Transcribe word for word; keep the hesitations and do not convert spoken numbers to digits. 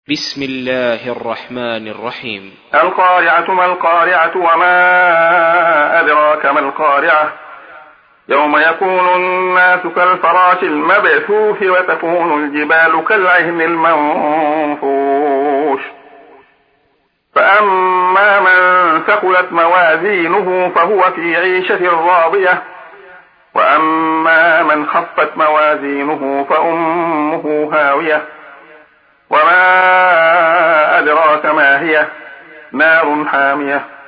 بسم الله الرحمن الرحيم. القارعة ما القارعة وما أدراك ما القارعة يوم يكون الناس كالفراش المبثوث وتكون الجبال كالعهن المنفوش فأما من ثقلت موازينه فهو في عيشة راضية وأما من خفت موازينه فأمه هاوية وما أدراك ما هي نار حامية